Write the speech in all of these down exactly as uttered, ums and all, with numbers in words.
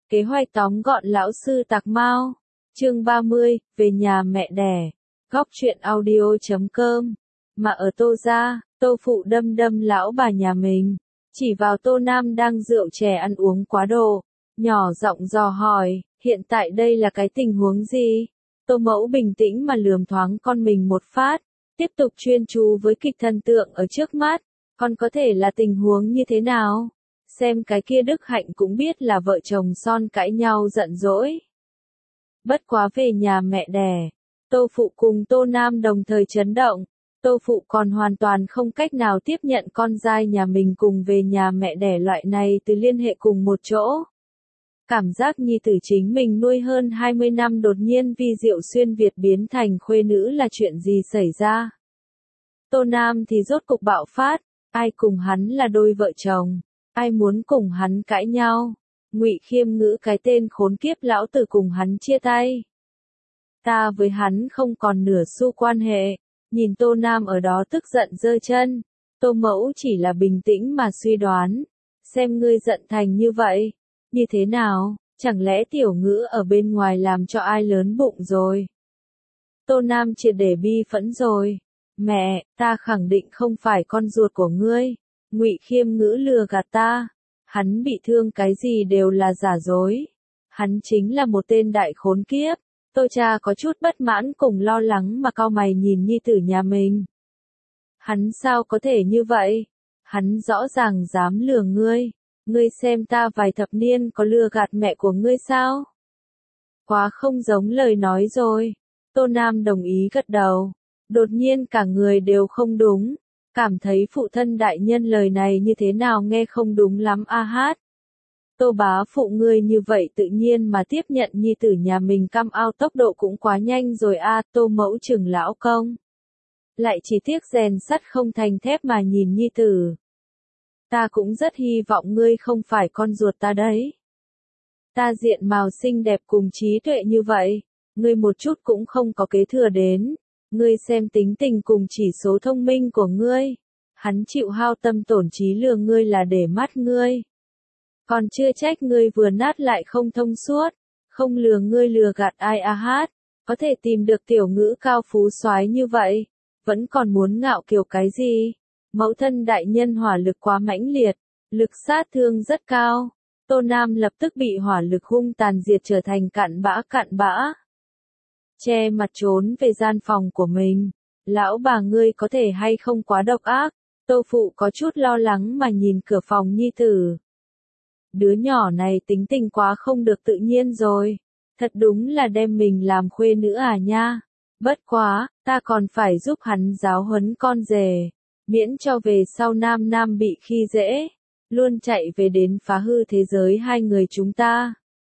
Kế hoạch tóm gọn lão sư Tạc Mao. Chương ba mươi, về nhà mẹ đẻ. Góc truyện audio chấm com. Mà ở Tô gia, Tô phụ đâm đâm lão bà nhà mình, chỉ vào Tô Nam đang rượu chè ăn uống quá độ, nhỏ giọng dò hỏi, hiện tại đây là cái tình huống gì? Tô mẫu bình tĩnh mà lườm thoáng con mình một phát, tiếp tục chuyên chú với kịch thần tượng ở trước mắt, còn có thể là tình huống như thế nào? Xem cái kia Đức Hạnh cũng biết là vợ chồng son cãi nhau giận dỗi. Bất quá về nhà mẹ đẻ, Tô phụ cùng Tô Nam đồng thời chấn động. Tô phụ còn hoàn toàn không cách nào tiếp nhận con dai nhà mình cùng về nhà mẹ đẻ loại này từ liên hệ cùng một chỗ. Cảm giác nhi tử chính mình nuôi hơn hai mươi năm đột nhiên vi diệu xuyên Việt biến thành khuê nữ là chuyện gì xảy ra. Tô Nam thì rốt cục bạo phát, ai cùng hắn là đôi vợ chồng, ai muốn cùng hắn cãi nhau. Ngụy Khiêm Ngữ cái tên khốn kiếp lão tử cùng hắn chia tay. Ta với hắn không còn nửa xu quan hệ. Nhìn Tô Nam ở đó tức giận giơ chân, Tô mẫu chỉ là bình tĩnh mà suy đoán, xem ngươi giận thành như vậy, như thế nào, chẳng lẽ tiểu Ngữ ở bên ngoài làm cho ai lớn bụng rồi? Tô Nam triệt để bi phẫn rồi, mẹ, ta khẳng định không phải con ruột của ngươi, Ngụy Khiêm Ngữ lừa gạt ta, hắn bị thương cái gì đều là giả dối, hắn chính là một tên đại khốn kiếp. Tô cha có chút bất mãn cùng lo lắng mà cau mày nhìn nhi tử nhà mình. Hắn sao có thể như vậy? Hắn rõ ràng dám lừa ngươi. Ngươi xem ta vài thập niên có lừa gạt mẹ của ngươi sao? Quá không giống lời nói rồi. Tô Nam đồng ý gật đầu. Đột nhiên cả người đều không đúng. Cảm thấy phụ thân đại nhân lời này như thế nào nghe không đúng lắm a hát. Tô bá phụ ngươi như vậy tự nhiên mà tiếp nhận nhi tử nhà mình cam ao tốc độ cũng quá nhanh rồi a. Tô mẫu chừng lão công. Lại chỉ tiếc rèn sắt không thành thép mà nhìn nhi tử. Ta cũng rất hy vọng ngươi không phải con ruột ta đấy. Ta diện mạo xinh đẹp cùng trí tuệ như vậy, ngươi một chút cũng không có kế thừa đến. Ngươi xem tính tình cùng chỉ số thông minh của ngươi. Hắn chịu hao tâm tổn trí lừa ngươi là để mắt ngươi. Còn chưa trách ngươi vừa nát lại không thông suốt, không lừa ngươi lừa gạt ai a hát, có thể tìm được tiểu Ngữ cao phú soái như vậy, vẫn còn muốn ngạo kiều cái gì? Mẫu thân đại nhân hỏa lực quá mãnh liệt, lực sát thương rất cao. Tô Nam lập tức bị hỏa lực hung tàn diệt trở thành cặn bã cặn bã. Che mặt trốn về gian phòng của mình, lão bà ngươi có thể hay không quá độc ác? Tô phụ có chút lo lắng mà nhìn cửa phòng nhi tử. Đứa nhỏ này tính tình quá không được tự nhiên rồi. Thật đúng là đem mình làm khuê nữ à nha. Bất quá, ta còn phải giúp hắn giáo huấn con rể. Miễn cho về sau Nam Nam bị khi dễ. Luôn chạy về đến phá hư thế giới hai người chúng ta.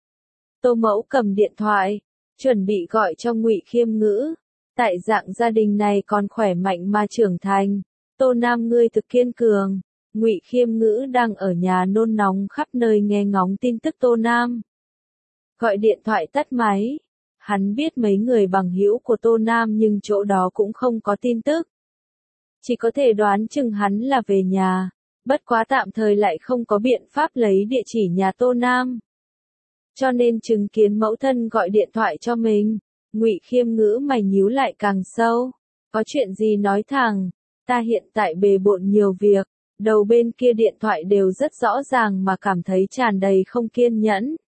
Tô mẫu cầm điện thoại. Chuẩn bị gọi cho Ngụy Khiêm Ngữ. Tại dạng gia đình này còn khỏe mạnh mà trưởng thành. Tô Nam ngươi thực kiên cường. Ngụy Khiêm Ngữ đang ở nhà nôn nóng khắp nơi nghe ngóng tin tức Tô Nam. Gọi điện thoại tắt máy. Hắn biết mấy người bằng hữu của Tô Nam nhưng chỗ đó cũng không có tin tức. Chỉ có thể đoán chừng hắn là về nhà. Bất quá tạm thời lại không có biện pháp lấy địa chỉ nhà Tô Nam. Cho nên chứng kiến mẫu thân gọi điện thoại cho mình. Ngụy Khiêm Ngữ mày nhíu lại càng sâu. Có chuyện gì nói thẳng. Ta hiện tại bề bộn nhiều việc. Đầu bên kia điện thoại đều rất rõ ràng mà cảm thấy tràn đầy không kiên nhẫn.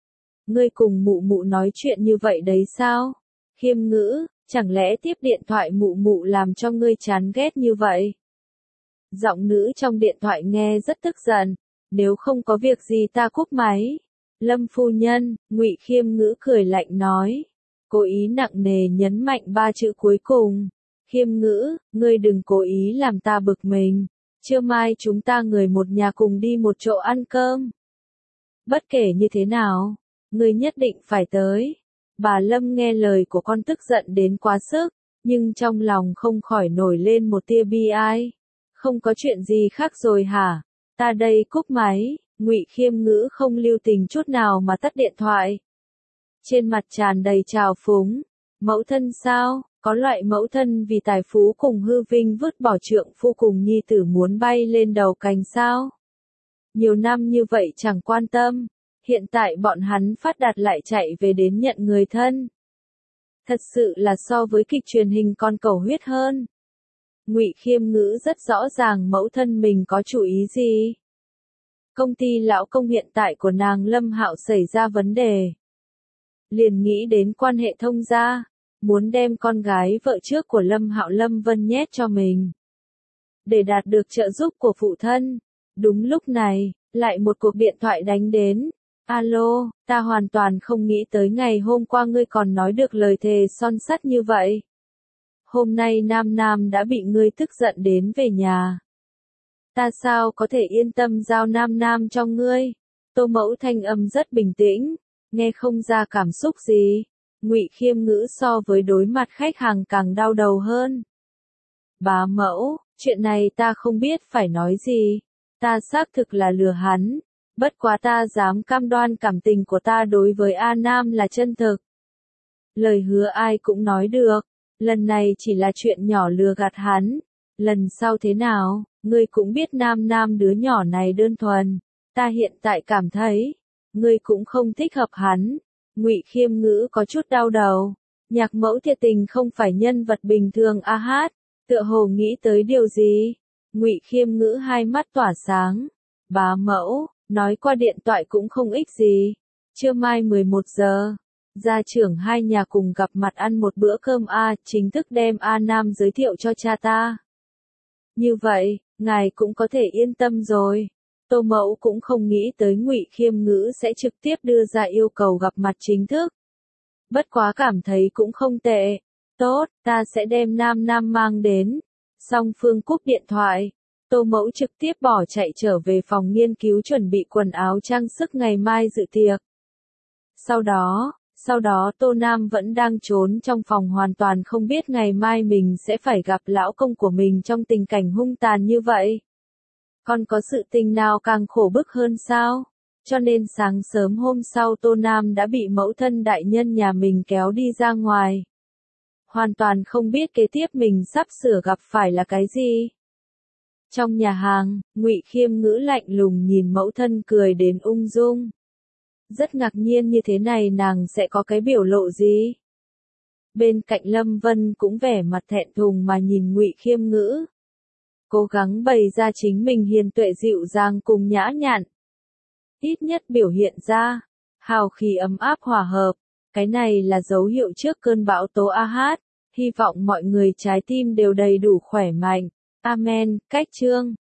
Ngươi cùng mụ mụ nói chuyện như vậy đấy sao? Khiêm Ngữ, chẳng lẽ tiếp điện thoại mụ mụ làm cho ngươi chán ghét như vậy? Giọng nữ trong điện thoại nghe rất tức giận. Nếu không có việc gì ta cúp máy. Lâm phu nhân, Ngụy Khiêm Ngữ cười lạnh nói. Cố ý nặng nề nhấn mạnh ba chữ cuối cùng. Khiêm Ngữ, ngươi đừng cố ý làm ta bực mình. Trưa mai chúng ta người một nhà cùng đi một chỗ ăn cơm. Bất kể như thế nào, ngươi nhất định phải tới. Bà Lâm nghe lời của con tức giận đến quá sức, nhưng trong lòng không khỏi nổi lên một tia bi ai. Không có chuyện gì khác rồi hả? Ta đây cúp máy. Ngụy Khiêm Ngữ không lưu tình chút nào mà tắt điện thoại. Trên mặt tràn đầy trào phúng. Mẫu thân sao? Có loại mẫu thân vì tài phú cùng hư vinh vứt bỏ trượng phu cùng nhi tử muốn bay lên đầu cành sao? Nhiều năm như vậy chẳng quan tâm. Hiện tại bọn hắn phát đạt lại chạy về đến nhận người thân. Thật sự là so với kịch truyền hình còn cầu huyết hơn. Ngụy Khiêm Ngữ rất rõ ràng mẫu thân mình có chủ ý gì. Công ty lão công hiện tại của nàng Lâm Hạo xảy ra vấn đề. Liền nghĩ đến quan hệ thông gia, muốn đem con gái vợ trước của Lâm Hạo Lâm Vân nhét cho mình. Để đạt được trợ giúp của phụ thân. Đúng lúc này, lại một cuộc điện thoại đánh đến. Alo, ta hoàn toàn không nghĩ tới ngày hôm qua ngươi còn nói được lời thề son sắt như vậy. Hôm nay Nam Nam đã bị ngươi tức giận đến về nhà. Ta sao có thể yên tâm giao Nam Nam cho ngươi? Tô Mẫu thanh âm rất bình tĩnh, nghe không ra cảm xúc gì. Ngụy Khiêm Ngữ so với đối mặt khách hàng càng đau đầu hơn. Bá mẫu, chuyện này ta không biết phải nói gì. Ta xác thực là lừa hắn. Bất quá ta dám cam đoan cảm tình của ta đối với A Nam là chân thực. Lời hứa ai cũng nói được. Lần này chỉ là chuyện nhỏ lừa gạt hắn. Lần sau thế nào, ngươi cũng biết Nam Nam đứa nhỏ này đơn thuần. Ta hiện tại cảm thấy, ngươi cũng không thích hợp hắn. Ngụy Khiêm Ngữ có chút đau đầu. Nhạc mẫu thiệt tình không phải nhân vật bình thường a hát. Tựa hồ nghĩ tới điều gì? Ngụy Khiêm Ngữ hai mắt tỏa sáng. Bá mẫu, nói qua điện thoại cũng không ích gì. Trưa mai mười một giờ, gia trưởng hai nhà cùng gặp mặt ăn một bữa cơm A, chính thức đem A Nam giới thiệu cho cha ta. Như vậy, ngài cũng có thể yên tâm rồi. Tô Mẫu cũng không nghĩ tới Ngụy Khiêm Ngữ sẽ trực tiếp đưa ra yêu cầu gặp mặt chính thức. Bất quá cảm thấy cũng không tệ. Tốt, ta sẽ đem Nam Nam mang đến. Song Phương cúp điện thoại. Tô Mẫu trực tiếp bỏ chạy trở về phòng nghiên cứu chuẩn bị quần áo trang sức ngày mai dự tiệc. Sau đó, sau đó Tô Nam vẫn đang trốn trong phòng hoàn toàn không biết ngày mai mình sẽ phải gặp lão công của mình trong tình cảnh hung tàn như vậy. Còn có sự tình nào càng khổ bức hơn sao? Cho nên sáng sớm hôm sau Tô Nam đã bị mẫu thân đại nhân nhà mình kéo đi ra ngoài. Hoàn toàn không biết kế tiếp mình sắp sửa gặp phải là cái gì. Trong nhà hàng, Ngụy Khiêm Ngữ lạnh lùng nhìn mẫu thân cười đến ung dung. Rất ngạc nhiên như thế này nàng sẽ có cái biểu lộ gì? Bên cạnh Lâm Vân cũng vẻ mặt thẹn thùng mà nhìn Ngụy Khiêm Ngữ. Cố gắng bày ra chính mình hiền tuệ dịu dàng cùng nhã nhặn. Ít nhất biểu hiện ra, hào khí ấm áp hòa hợp. Cái này là dấu hiệu trước cơn bão tố a hát. Hy vọng mọi người trái tim đều đầy đủ khỏe mạnh. Amen. Cách chương